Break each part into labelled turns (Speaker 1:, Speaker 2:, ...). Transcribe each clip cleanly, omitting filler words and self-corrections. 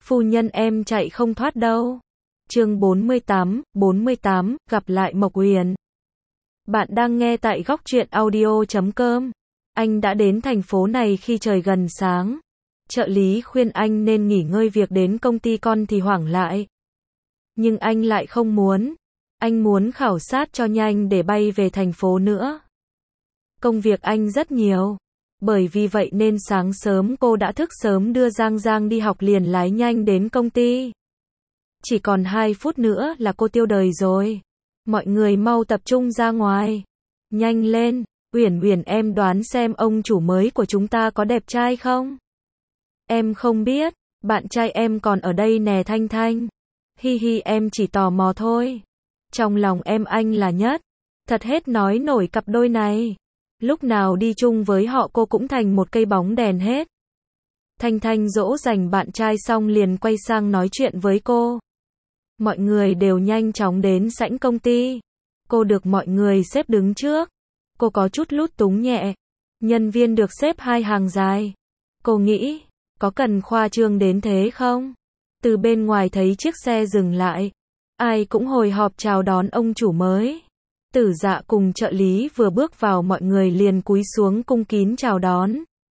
Speaker 1: Phu nhân em chạy không thoát đâu. Chương 48, gặp lại Mộc Uyển. Bạn đang nghe tại góc truyện audio.com. Anh đã đến thành phố này khi trời gần sáng. Trợ lý khuyên anh nên nghỉ ngơi việc đến công ty con thì hoảng lại. Nhưng anh lại không muốn. Anh muốn khảo sát cho nhanh để bay về thành phố nữa. Công việc anh rất nhiều. Bởi vì vậy nên sáng sớm cô đã thức sớm đưa Giang đi học liền lái nhanh đến công ty. Chỉ còn 2 phút nữa là cô tiêu đời rồi. Mọi người mau tập trung ra ngoài. Nhanh lên, Uyển em đoán xem ông chủ mới của chúng ta có đẹp trai không? Em không biết, bạn trai em còn ở đây nè Thanh. Hi em chỉ tò mò thôi. Trong lòng em anh là nhất. Thật hết nói nổi cặp đôi này. Lúc nào đi chung với họ cô cũng thành một cây bóng đèn hết. Thanh dỗ dành bạn trai xong liền quay sang nói chuyện với cô. Mọi người đều nhanh chóng đến sảnh công ty. Cô được mọi người xếp đứng trước. Cô có chút lút túng nhẹ. Nhân viên được xếp 2 hàng dài. Cô nghĩ, có cần khoa trương đến thế không? Từ bên ngoài thấy chiếc xe dừng lại. Ai cũng hồi hộp chào đón ông chủ mới. Tử Dạ cùng trợ lý vừa bước vào mọi người liền cúi xuống cung kín chào đón.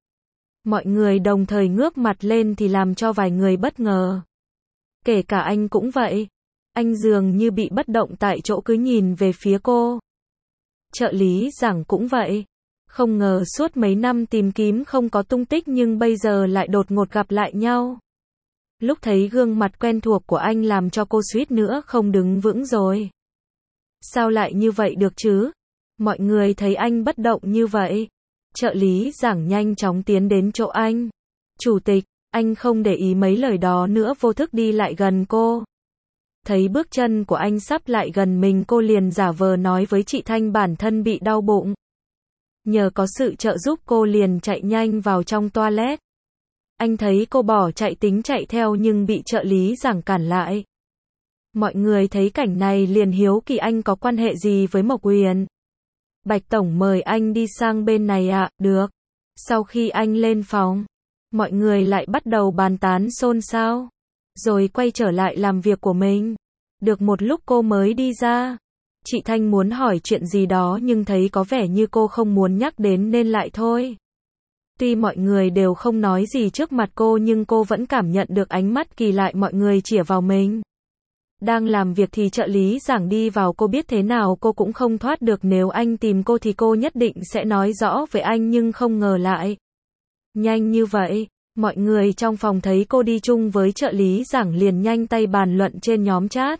Speaker 1: Mọi người đồng thời ngước mặt lên thì làm cho vài người bất ngờ. Kể cả anh cũng vậy. Anh dường như bị bất động tại chỗ cứ nhìn về phía cô. Trợ lý Giảng cũng vậy. Không ngờ suốt mấy năm tìm kiếm không có tung tích nhưng bây giờ lại đột ngột gặp lại nhau. Lúc thấy gương mặt quen thuộc của anh làm cho cô suýt nữa không đứng vững rồi. Sao lại như vậy được chứ? Mọi người thấy anh bất động như vậy. Trợ lý Giảng nhanh chóng tiến đến chỗ anh. Chủ tịch, anh không để ý mấy lời đó nữa vô thức đi lại gần cô. Thấy bước chân của anh sắp lại gần mình cô liền giả vờ nói với chị Thanh bản thân bị đau bụng. Nhờ có sự trợ giúp cô liền chạy nhanh vào trong toilet. Anh thấy cô bỏ chạy tính chạy theo nhưng bị trợ lý Giảng cản lại. Mọi người thấy cảnh này liền hiếu kỳ anh có quan hệ gì với Mộc Uyển. Bạch Tổng mời anh đi sang bên này ạ, được. Sau khi anh lên phòng, mọi người lại bắt đầu bàn tán xôn xao. Rồi quay trở lại làm việc của mình. Được một lúc cô mới đi ra. Chị Thanh muốn hỏi chuyện gì đó nhưng thấy có vẻ như cô không muốn nhắc đến nên lại thôi. Tuy mọi người đều không nói gì trước mặt cô nhưng cô vẫn cảm nhận được ánh mắt kỳ lạ mọi người chĩa vào mình. Đang làm việc thì trợ lý Giảng đi vào cô biết thế nào cô cũng không thoát được nếu anh tìm cô thì cô nhất định sẽ nói rõ với anh nhưng không ngờ lại. Nhanh như vậy, mọi người trong phòng thấy cô đi chung với trợ lý Giảng liền nhanh tay bàn luận trên nhóm chat.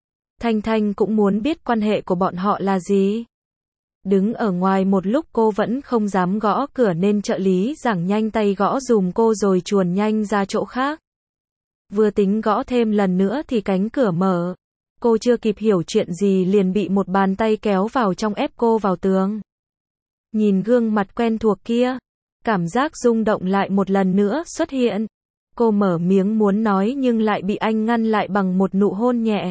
Speaker 1: Thanh cũng muốn biết quan hệ của bọn họ là gì. Đứng ở ngoài một lúc cô vẫn không dám gõ cửa nên trợ lý Giảng nhanh tay gõ dùm cô rồi chuồn nhanh ra chỗ khác. Vừa tính gõ thêm lần nữa thì cánh cửa mở. Cô chưa kịp hiểu chuyện gì liền bị một bàn tay kéo vào trong ép cô vào tường. Nhìn gương mặt quen thuộc kia, cảm giác rung động lại một lần nữa xuất hiện. Cô mở miệng muốn nói nhưng lại bị anh ngăn lại bằng một nụ hôn nhẹ.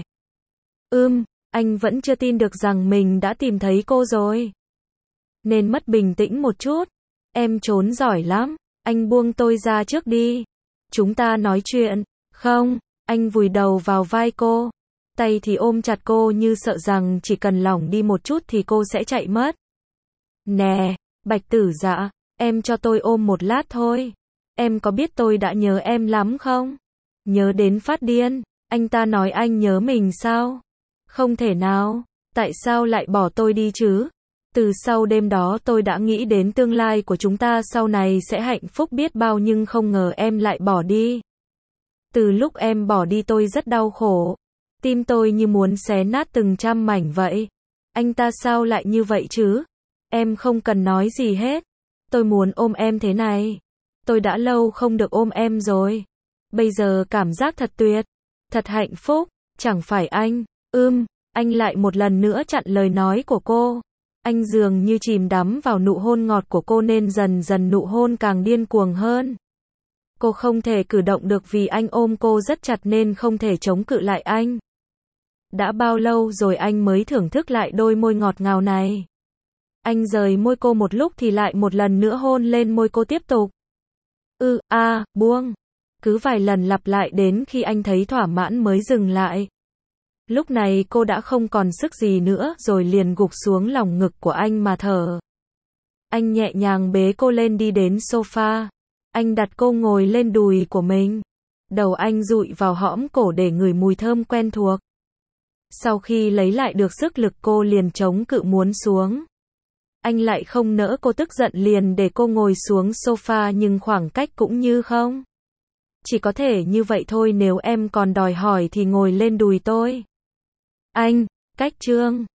Speaker 1: Anh vẫn chưa tin được rằng mình đã tìm thấy cô rồi. Nên mất bình tĩnh một chút. Em trốn giỏi lắm. Anh buông tôi ra trước đi. Chúng ta nói chuyện. Không, anh vùi đầu vào vai cô. Tay thì ôm chặt cô như sợ rằng chỉ cần lỏng đi một chút thì cô sẽ chạy mất. Nè, Bạch Tử Dạ, em cho tôi ôm một lát thôi. Em có biết tôi đã nhớ em lắm không? Nhớ đến phát điên. Anh ta nói anh nhớ mình sao? Không thể nào. Tại sao lại bỏ tôi đi chứ? Từ sau đêm đó tôi đã nghĩ đến tương lai của chúng ta sau này sẽ hạnh phúc biết bao nhưng không ngờ em lại bỏ đi. Từ lúc em bỏ đi tôi rất đau khổ. Tim tôi như muốn xé nát từng trăm mảnh vậy. Anh ta sao lại như vậy chứ? Em không cần nói gì hết. Tôi muốn ôm em thế này. Tôi đã lâu không được ôm em rồi. Bây giờ cảm giác thật tuyệt. Thật hạnh phúc. Chẳng phải anh. Anh lại một lần nữa chặn lời nói của cô. Anh dường như chìm đắm vào nụ hôn ngọt của cô nên dần dần nụ hôn càng điên cuồng hơn. Cô không thể cử động được vì anh ôm cô rất chặt nên không thể chống cự lại anh. Đã bao lâu rồi anh mới thưởng thức lại đôi môi ngọt ngào này. Anh rời môi cô một lúc thì lại một lần nữa hôn lên môi cô tiếp tục. Buông. Cứ vài lần lặp lại đến khi anh thấy thỏa mãn mới dừng lại. Lúc này cô đã không còn sức gì nữa rồi liền gục xuống lòng ngực của anh mà thở. Anh nhẹ nhàng bế cô lên đi đến sofa. Anh đặt cô ngồi lên đùi của mình. Đầu anh dụi vào hõm cổ để ngửi mùi thơm quen thuộc. Sau khi lấy lại được sức lực cô liền chống cự muốn xuống. Anh lại không nỡ cô tức giận liền để cô ngồi xuống sofa nhưng khoảng cách cũng như không. Chỉ có thể như vậy thôi, nếu em còn đòi hỏi thì ngồi lên đùi tôi. Anh, cách chương